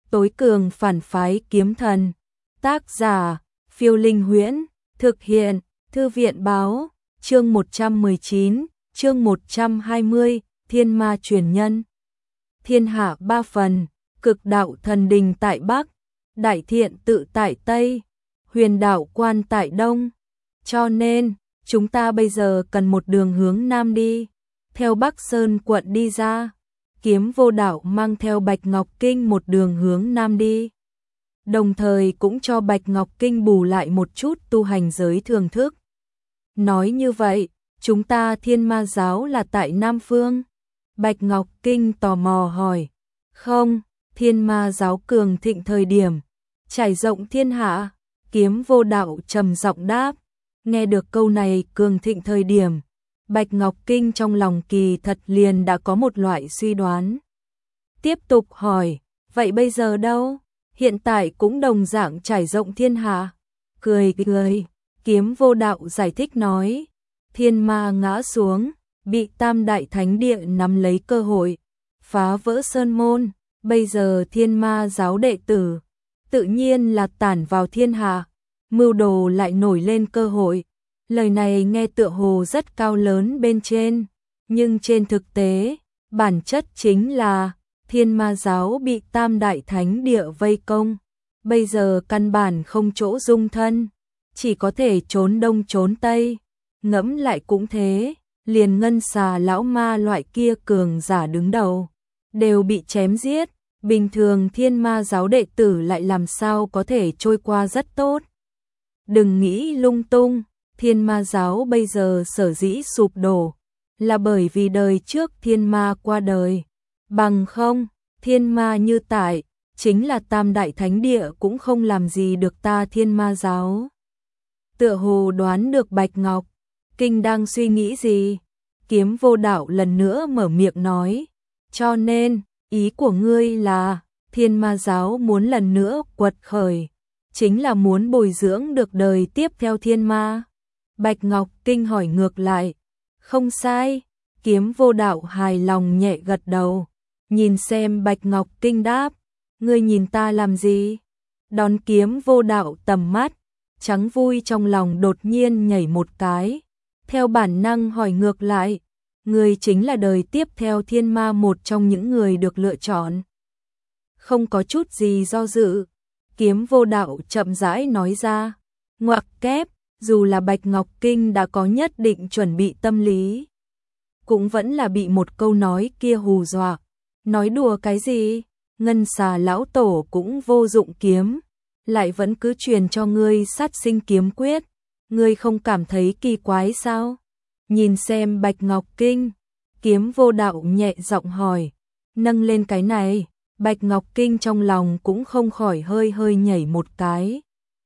tối cường phản phái kiếm thần. Tác giả, Phiêu Linh Huyễn, thực hiện, Thư viện báo, chương 119, chương 120, Thiên Ma truyền nhân. Thiên hạ ba phần, cực đạo thần đình tại Bắc, đại thiện tự tại Tây, huyền đạo quan tại Đông. Cho nên, chúng ta bây giờ cần một đường hướng Nam đi, theo Bắc Sơn quận đi ra. Kiếm Vô Đạo mang theo Bạch Ngọc Kinh một đường hướng Nam đi, đồng thời cũng cho Bạch Ngọc Kinh bù lại một chút tu hành giới thường thức. Nói như vậy, chúng ta Thiên Ma giáo là tại Nam Phương? Bạch Ngọc Kinh tò mò hỏi. Không, Thiên Ma giáo cường thịnh thời điểm, trải rộng thiên hạ. Kiếm Vô Đạo trầm giọng đáp. Nghe được câu này, cường thịnh thời điểm, Bạch Ngọc Kinh trong lòng kỳ thật liền đã có một loại suy đoán. Tiếp tục hỏi, vậy bây giờ đâu? Hiện tại cũng đồng dạng trải rộng thiên hạ. Cười, Kiếm Vô Đạo giải thích nói, thiên ma ngã xuống, bị Tam Đại Thánh Địa nắm lấy cơ hội, phá vỡ sơn môn. Bây giờ Thiên Ma giáo đệ tử, tự nhiên là tản vào thiên hạ, mưu đồ lại nổi lên cơ hội. Lời này nghe tựa hồ rất cao lớn bên trên, nhưng trên thực tế, bản chất chính là Thiên Ma giáo bị Tam Đại Thánh Địa vây công, bây giờ căn bản không chỗ dung thân, chỉ có thể trốn đông trốn tây. Ngẫm lại cũng thế, liền Ngân Xà lão ma loại kia cường giả đứng đầu đều bị chém giết, bình thường Thiên Ma giáo đệ tử lại làm sao có thể trôi qua rất tốt. Đừng nghĩ lung tung, Thiên Ma giáo bây giờ sở dĩ sụp đổ là bởi vì đời trước thiên ma qua đời, bằng không, thiên ma như tại, chính là Tam Đại Thánh Địa cũng không làm gì được ta Thiên Ma giáo. Tựa hồ đoán được Bạch Ngọc Kinh đang suy nghĩ gì, Kiếm Vô Đạo lần nữa mở miệng nói, cho nên, ý của ngươi là, Thiên Ma giáo muốn lần nữa quật khởi, chính là muốn bồi dưỡng được đời tiếp theo thiên ma. Bạch Ngọc Kinh hỏi ngược lại, không sai. Kiếm Vô Đạo hài lòng nhẹ gật đầu, nhìn xem Bạch Ngọc Kinh đáp, ngươi nhìn ta làm gì? Đón Kiếm Vô Đạo tầm mắt, trắng vui trong lòng đột nhiên nhảy một cái, theo bản năng hỏi ngược lại, ngươi chính là đời tiếp theo thiên ma, một trong những người được lựa chọn. Không có chút gì do dự, Kiếm Vô Đạo chậm rãi nói ra, ngoặc kép, dù là Bạch Ngọc Kinh đã có nhất định chuẩn bị tâm lý, cũng vẫn là bị một câu nói kia hù dọa. Nói đùa cái gì? Ngân Xà lão tổ cũng vô dụng kiếm, lại vẫn cứ truyền cho ngươi sát sinh kiếm quyết, ngươi không cảm thấy kỳ quái sao? Nhìn xem Bạch Ngọc Kinh, Kiếm Vô Đạo nhẹ giọng hỏi, nâng lên cái này, Bạch Ngọc Kinh trong lòng cũng không khỏi hơi nhảy một cái.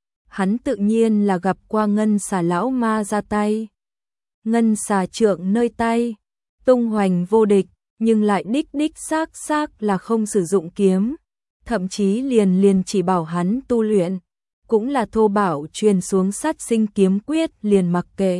Hắn tự nhiên là gặp qua Ngân Xà lão ma ra tay. Ngân Xà trượng nơi tay, tung hoành vô địch, nhưng lại đích xác là không sử dụng kiếm, thậm chí liền chỉ bảo hắn tu luyện, cũng là thô bảo truyền xuống sát sinh kiếm quyết liền mặc kệ.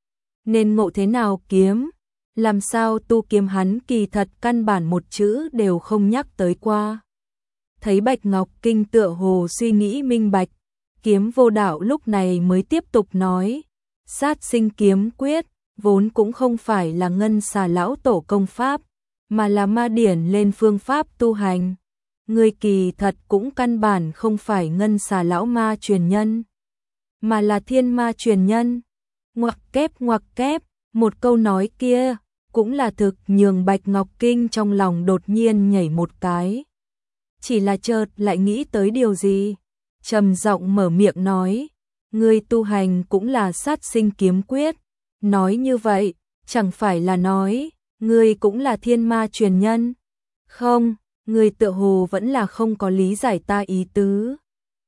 Nên ngộ thế nào kiếm, làm sao tu kiếm hắn kỳ thật căn bản một chữ đều không nhắc tới qua. Thấy Bạch Ngọc Kinh tựa hồ suy nghĩ minh bạch, Kiếm Vô Đạo lúc này mới tiếp tục nói, sát sinh kiếm quyết vốn cũng không phải là Ngân Xà lão tổ công pháp, mà là ma điển lên phương pháp tu hành. Ngươi kỳ thật cũng căn bản không phải Ngân Xà lão ma truyền nhân, mà là thiên ma truyền nhân. Ngoặc kép, một câu nói kia cũng là thực nhường Bạch Ngọc Kinh trong lòng đột nhiên nhảy một cái. Chỉ là chợt lại nghĩ tới điều gì, trầm giọng mở miệng nói, ngươi tu hành cũng là sát sinh kiếm quyết, nói như vậy, chẳng phải là nói, ngươi cũng là thiên ma truyền nhân? Không, ngươi tựa hồ vẫn là không có lý giải ta ý tứ.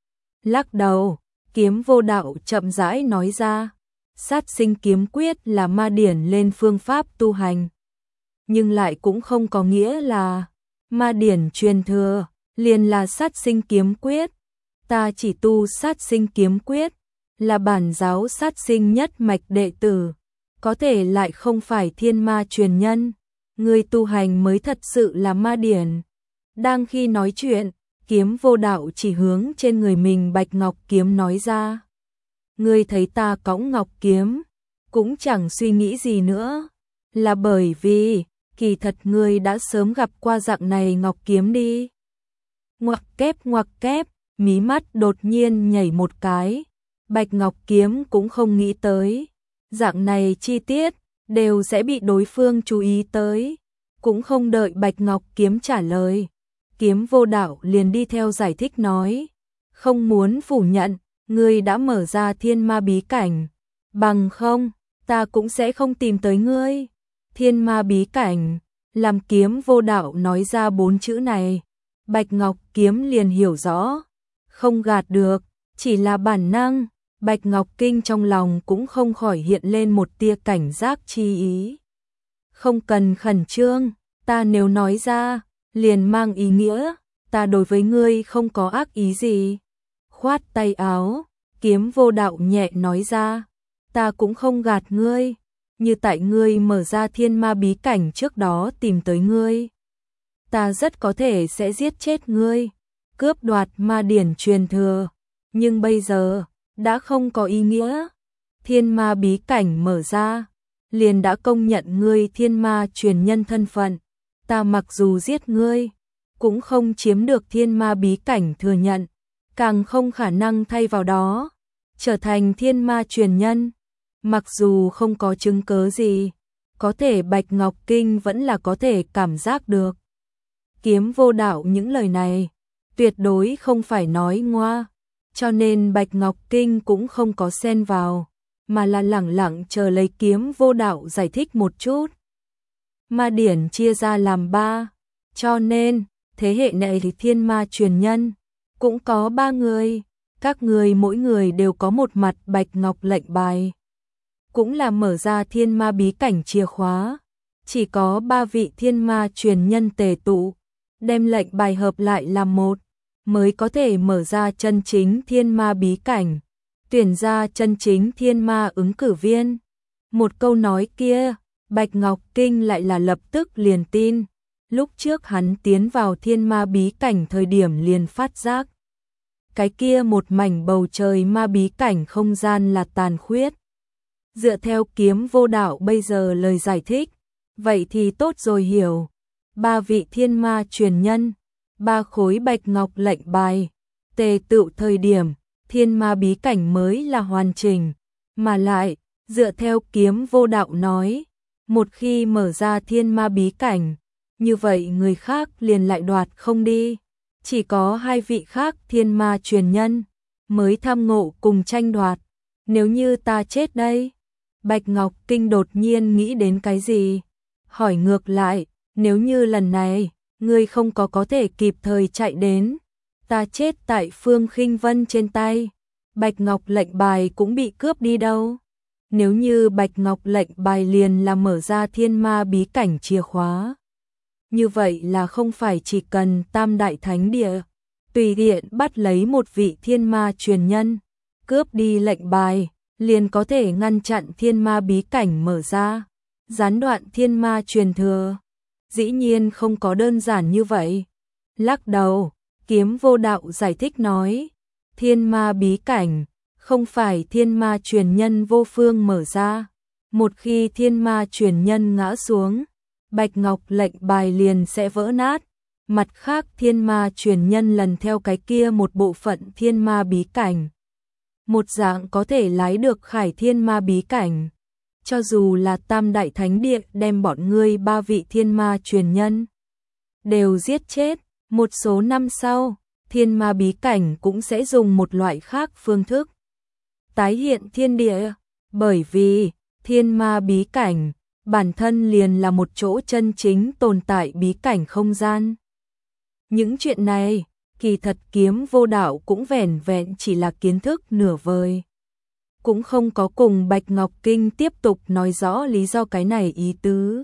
Lắc đầu, Kiếm Vô Đạo chậm rãi nói ra, sát sinh kiếm quyết là ma điển lên phương pháp tu hành, nhưng lại cũng không có nghĩa là ma điển truyền thừa liền là sát sinh kiếm quyết. Ta chỉ tu sát sinh kiếm quyết, là bản giáo sát sinh nhất mạch đệ tử, có thể lại không phải thiên ma truyền nhân, người tu hành mới thật sự là ma điển. Đang khi nói chuyện, Kiếm Vô Đạo chỉ hướng trên người mình Bạch Ngọc kiếm nói ra. Ngươi thấy ta cõng ngọc kiếm, cũng chẳng suy nghĩ gì nữa, là bởi vì, kỳ thật ngươi đã sớm gặp qua dạng này ngọc kiếm đi. Ngoặc kép, mí mắt đột nhiên nhảy một cái, Bạch Ngọc kiếm cũng không nghĩ tới. Dạng này chi tiết, đều sẽ bị đối phương chú ý tới, cũng không đợi Bạch Ngọc kiếm trả lời. Kiếm Vô Đạo liền đi theo giải thích nói, không muốn phủ nhận, ngươi đã mở ra thiên ma bí cảnh, bằng không, ta cũng sẽ không tìm tới ngươi. Thiên ma bí cảnh, làm Kiếm Vô Đạo nói ra 4 chữ này, Bạch Ngọc kiếm liền hiểu rõ, không gạt được, chỉ là bản năng, Bạch Ngọc Kinh trong lòng cũng không khỏi hiện lên một tia cảnh giác chi ý. Không cần khẩn trương, ta nếu nói ra, liền mang ý nghĩa, ta đối với ngươi không có ác ý gì. Khoát tay áo, Kiếm Vô Đạo nhẹ nói ra, ta cũng không gạt ngươi, như tại ngươi mở ra thiên ma bí cảnh trước đó tìm tới ngươi. Ta rất có thể sẽ giết chết ngươi, cướp đoạt ma điển truyền thừa, nhưng bây giờ, đã không có ý nghĩa. Thiên ma bí cảnh mở ra, liền đã công nhận ngươi thiên ma truyền nhân thân phận. Ta mặc dù giết ngươi, cũng không chiếm được thiên ma bí cảnh thừa nhận, càng không khả năng thay vào đó, trở thành thiên ma truyền nhân. Mặc dù không có chứng cớ gì, có thể Bạch Ngọc Kinh vẫn là có thể cảm giác được. Kiếm Vô Đạo những lời này, tuyệt đối không phải nói ngoa, cho nên Bạch Ngọc Kinh cũng không có xen vào, mà là lẳng lặng chờ lấy Kiếm Vô Đạo giải thích một chút. Ma điển chia ra làm 3, cho nên, thế hệ này thì thiên ma truyền nhân, cũng có 3 người, các người mỗi người đều có một mặt Bạch Ngọc lệnh bài. Cũng là mở ra thiên ma bí cảnh chìa khóa, chỉ có 3 vị thiên ma truyền nhân tề tụ, đem lệnh bài hợp lại làm một, mới có thể mở ra chân chính thiên ma bí cảnh, tuyển ra chân chính thiên ma ứng cử viên. Một câu nói kia, Bạch Ngọc Kinh lại là lập tức liền tin, lúc trước hắn tiến vào thiên ma bí cảnh thời điểm liền phát giác. Cái kia một mảnh bầu trời ma bí cảnh không gian là tàn khuyết. Dựa theo Kiếm Vô Đạo bây giờ lời giải thích, vậy thì tốt rồi hiểu. 3 vị thiên ma truyền nhân, 3 khối Bạch Ngọc lệnh bài, tề tựu thời điểm, thiên ma bí cảnh mới là hoàn chỉnh. Mà lại, dựa theo Kiếm Vô Đạo nói, một khi mở ra thiên ma bí cảnh, như vậy người khác liền lại đoạt không đi. Chỉ có 2 vị khác thiên ma truyền nhân, mới tham ngộ cùng tranh đoạt. Nếu như ta chết đây? Bạch Ngọc Kinh đột nhiên nghĩ đến cái gì? Hỏi ngược lại, nếu như lần này, ngươi không có thể kịp thời chạy đến, ta chết tại Phương Khinh Vân trên tay, Bạch Ngọc lệnh bài cũng bị cướp đi đâu? Nếu như Bạch Ngọc lệnh bài liền là mở ra thiên ma bí cảnh chìa khóa, như vậy là không phải chỉ cần Tam Đại Thánh Địa tùy tiện bắt lấy một vị thiên ma truyền nhân, cướp đi lệnh bài, liền có thể ngăn chặn thiên ma bí cảnh mở ra, gián đoạn thiên ma truyền thừa. Dĩ nhiên không có đơn giản như vậy. Lắc đầu, Kiếm Vô Đạo giải thích nói, thiên ma bí cảnh không phải thiên ma truyền nhân vô phương mở ra. Một khi thiên ma truyền nhân ngã xuống, Bạch Ngọc lệnh bài liền sẽ vỡ nát. Mặt khác thiên ma truyền nhân lần theo cái kia một bộ phận thiên ma bí cảnh, một dạng có thể lái được khải thiên ma bí cảnh. Cho dù là Tam Đại Thánh Địa đem bọn ngươi 3 vị thiên ma truyền nhân đều giết chết, một số năm sau, thiên ma bí cảnh cũng sẽ dùng một loại khác phương thức tái hiện thiên địa, bởi vì thiên ma bí cảnh bản thân liền là một chỗ chân chính tồn tại bí cảnh không gian. Những chuyện này, kỳ thật Kiếm Vô Đạo cũng vẻn vẹn chỉ là kiến thức nửa vời, cũng không có cùng Bạch Ngọc Kinh tiếp tục nói rõ lý do cái này ý tứ.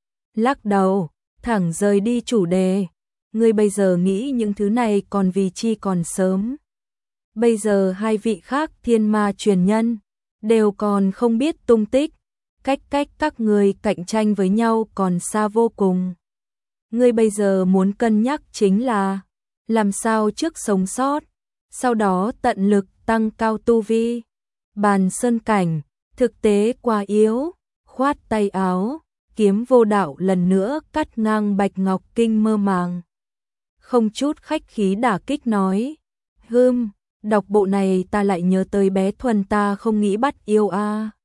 Lắc đầu, thẳng rời đi chủ đề, ngươi bây giờ nghĩ những thứ này còn vì chi còn sớm. Bây giờ 2 vị khác thiên ma truyền nhân đều còn không biết tung tích, cách các ngươi cạnh tranh với nhau còn xa vô cùng. Ngươi bây giờ muốn cân nhắc chính là làm sao trước sống sót, sau đó tận lực tăng cao tu vi. Bàn sơn cảnh, thực tế quá yếu, khoát tay áo, kiếm vô đạo lần nữa cắt ngang Bạch Ngọc Kinh mơ màng. Không chút khách khí đả kích nói, đọc bộ này ta lại nhớ tới bé Thuần ta không nghĩ bắt yêu a.